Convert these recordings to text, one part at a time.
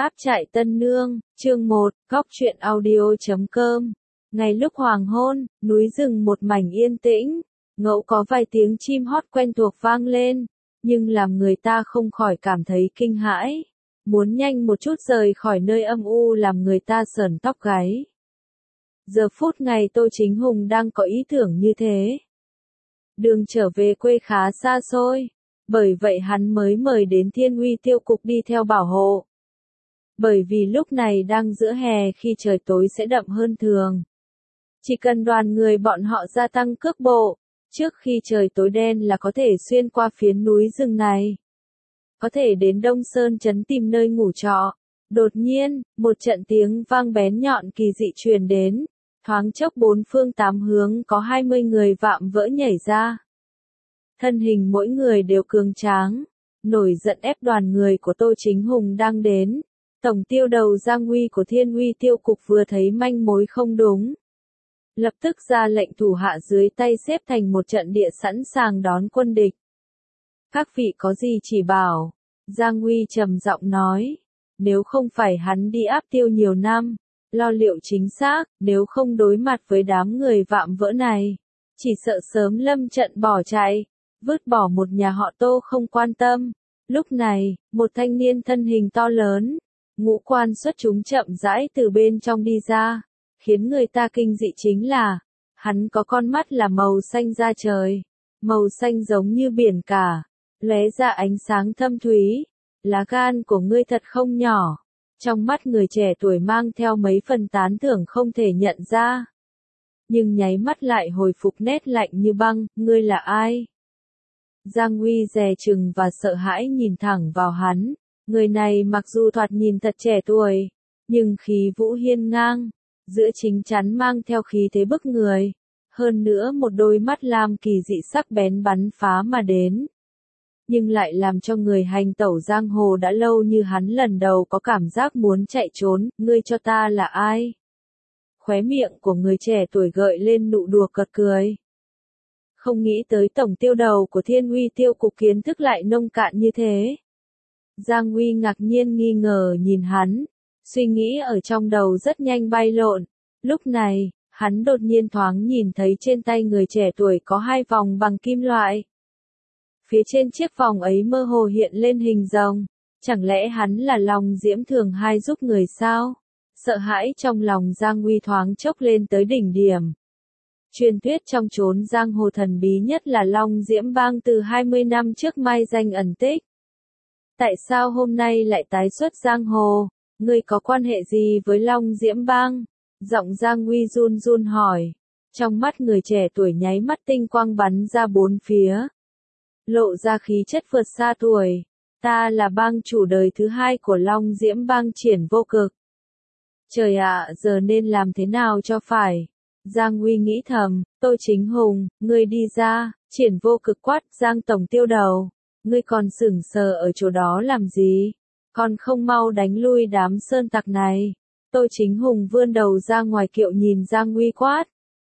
Áp trại Tân Nương, chương 1, góc truyện audio.com. Ngay lúc hoàng hôn, núi rừng một mảnh yên tĩnh, ngẫu có vài tiếng chim hót quen thuộc vang lên, nhưng làm người ta không khỏi cảm thấy kinh hãi, muốn nhanh một chút rời khỏi nơi âm u làm người ta sởn tóc gáy. Giờ phút ngày Tô Chính Hùng đang có ý tưởng như thế. Đường trở về quê khá xa xôi, bởi vậy hắn mới mời đến Thiên Uy Tiêu Cục đi theo bảo hộ. Bởi vì lúc này đang giữa hè khi trời tối sẽ đậm hơn thường. Chỉ cần đoàn người bọn họ gia tăng cước bộ, trước khi trời tối đen là có thể xuyên qua phiến núi rừng này. Có thể đến Đông Sơn Trấn tìm nơi ngủ trọ. Đột nhiên, một trận tiếng vang bén nhọn kỳ dị truyền đến, thoáng chốc bốn phương tám hướng có 20 người vạm vỡ nhảy ra. Thân hình mỗi người đều cường tráng, nổi giận ép đoàn người của Tô Chính Hùng đang đến. Tổng tiêu đầu Giang Uy của Thiên Uy Tiêu Cục vừa thấy manh mối không đúng, lập tức ra lệnh thủ hạ dưới tay xếp thành một trận địa sẵn sàng đón quân địch. Các vị có gì chỉ bảo, Giang Uy trầm giọng nói, nếu không phải hắn đi áp tiêu nhiều năm, lo liệu chính xác, nếu không đối mặt với đám người vạm vỡ này, chỉ sợ sớm lâm trận bỏ chạy, vứt bỏ một nhà họ Tô không quan tâm. Lúc này, một thanh niên thân hình to lớn, ngũ quan xuất chúng chậm rãi từ bên trong đi ra, khiến người ta kinh dị chính là, hắn có con mắt là màu xanh da trời, màu xanh giống như biển cả, lóe ra ánh sáng thâm thúy, lá gan của ngươi thật không nhỏ. Trong mắt người trẻ tuổi mang theo mấy phần tán thưởng không thể nhận ra, nhưng nháy mắt lại hồi phục nét lạnh như băng, ngươi là ai? Giang Uy dè chừng và sợ hãi nhìn thẳng vào hắn. Người này mặc dù thoạt nhìn thật trẻ tuổi, nhưng khí vũ hiên ngang, giữa chính chắn mang theo khí thế bức người, hơn nữa một đôi mắt lam kỳ dị sắc bén bắn phá mà đến. Nhưng lại làm cho người hành tẩu giang hồ đã lâu như hắn lần đầu có cảm giác muốn chạy trốn, ngươi cho ta là ai? Khóe miệng của người trẻ tuổi gợi lên nụ đùa cợt cười. Không nghĩ tới tổng tiêu đầu của Thiên Uy Tiêu Cục kiến thức lại nông cạn như thế. Giang Uy ngạc nhiên nghi ngờ nhìn hắn, suy nghĩ ở trong đầu rất nhanh bay lộn. Lúc này, hắn đột nhiên thoáng nhìn thấy trên tay người trẻ tuổi có hai vòng bằng kim loại. Phía trên chiếc vòng ấy mơ hồ hiện lên hình rồng, chẳng lẽ hắn là Long Diễm Thường Hai giúp người sao? Sợ hãi trong lòng Giang Uy thoáng chốc lên tới đỉnh điểm. Truyền thuyết trong chốn giang hồ thần bí nhất là Long Diễm Bang từ 20 năm trước mai danh ẩn tích. Tại sao hôm nay lại tái xuất giang hồ? Ngươi có quan hệ gì với Long Diễm Bang? Giọng Giang Uy run run hỏi. Trong mắt người trẻ tuổi nháy mắt tinh quang bắn ra bốn phía, lộ ra khí chất vượt xa tuổi. Ta là bang chủ đời thứ hai của Long Diễm Bang Triển Vô Cực. Trời ạ, giờ nên làm thế nào cho phải? Giang Uy nghĩ thầm. Tô Chính Hùng, ngươi đi ra. Triển Vô Cực quát. Giang tổng tiêu đầu, ngươi còn sững sờ ở chỗ đó làm gì? Còn không mau đánh lui đám sơn tặc này. Tô Chính Hùng vươn đầu ra ngoài kiệu nhìn Giang Uy quát.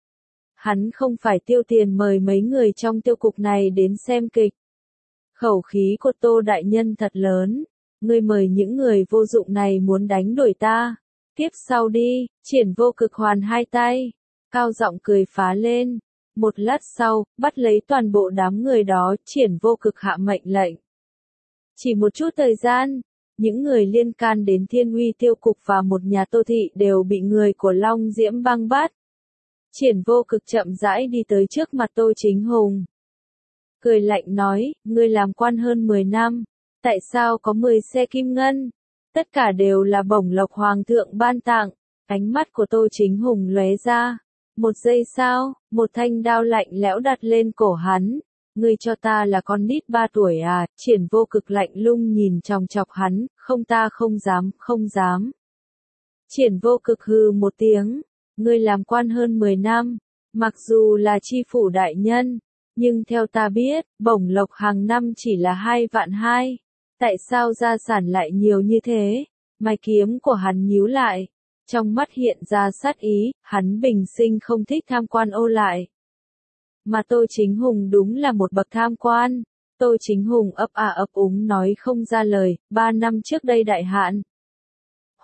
Hắn không phải tiêu tiền mời mấy người trong tiêu cục này đến xem kịch. Khẩu khí của Tô đại nhân thật lớn. Ngươi mời những người vô dụng này muốn đánh đuổi ta. Tiếp sau đi. Triển Vô Cực hoàn hai tay, cao giọng cười phá lên. Một lát sau, bắt lấy toàn bộ đám người đó, Triển Vô Cực hạ mệnh lệnh. Chỉ một chút thời gian, những người liên can đến Thiên Uy Tiêu Cục và một nhà Tô thị đều bị người của Long Diễm Bang bắt. Triển Vô Cực chậm rãi đi tới trước mặt Tô Chính Hùng, cười lạnh nói, ngươi làm quan hơn 10 năm, tại sao có 10 xe kim ngân? Tất cả đều là bổng lộc hoàng thượng ban tặng. Ánh mắt của Tô Chính Hùng lóe ra. Một giây sau, một thanh đao lạnh lẽo đặt lên cổ hắn. Ngươi cho ta là con nít 3 tuổi à? Triển Vô Cực lạnh lùng nhìn chòng chọc hắn, không ta không dám, không dám. Triển Vô Cực hừ một tiếng, ngươi làm quan hơn 10 năm, mặc dù là chi phủ đại nhân, nhưng theo ta biết, bổng lộc hàng năm chỉ là 2.200.000. Tại sao gia sản lại nhiều như thế? Mày kiếm của hắn nhíu lại. Trong mắt hiện ra sát ý, hắn bình sinh không thích tham quan ô lại. Mà Tô Chính Hùng đúng là một bậc tham quan. Tô Chính Hùng ấp úng nói không ra lời. 3 năm trước đây đại hạn,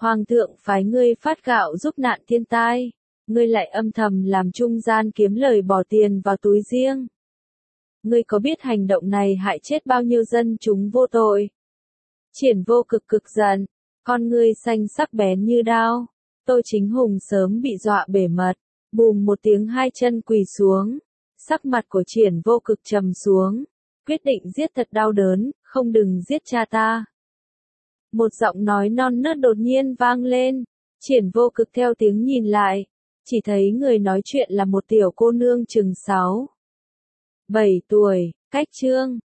Hoàng thượng phái ngươi phát gạo giúp nạn thiên tai, ngươi lại âm thầm làm trung gian kiếm lời bỏ tiền vào túi riêng. Ngươi có biết hành động này hại chết bao nhiêu dân chúng vô tội? Triển Vô Cực cực giận, con ngươi xanh sắc bén như đao. Tô Chính Hùng sớm bị dọa bể mật, bùm một tiếng hai chân quỳ xuống. Sắc mặt của Triển Vô Cực trầm xuống, quyết định giết thật đau đớn, không đừng giết cha ta. Một giọng nói non nớt đột nhiên vang lên, Triển Vô Cực theo tiếng nhìn lại, chỉ thấy người nói chuyện là một tiểu cô nương chừng 6, 7 tuổi, cách Trương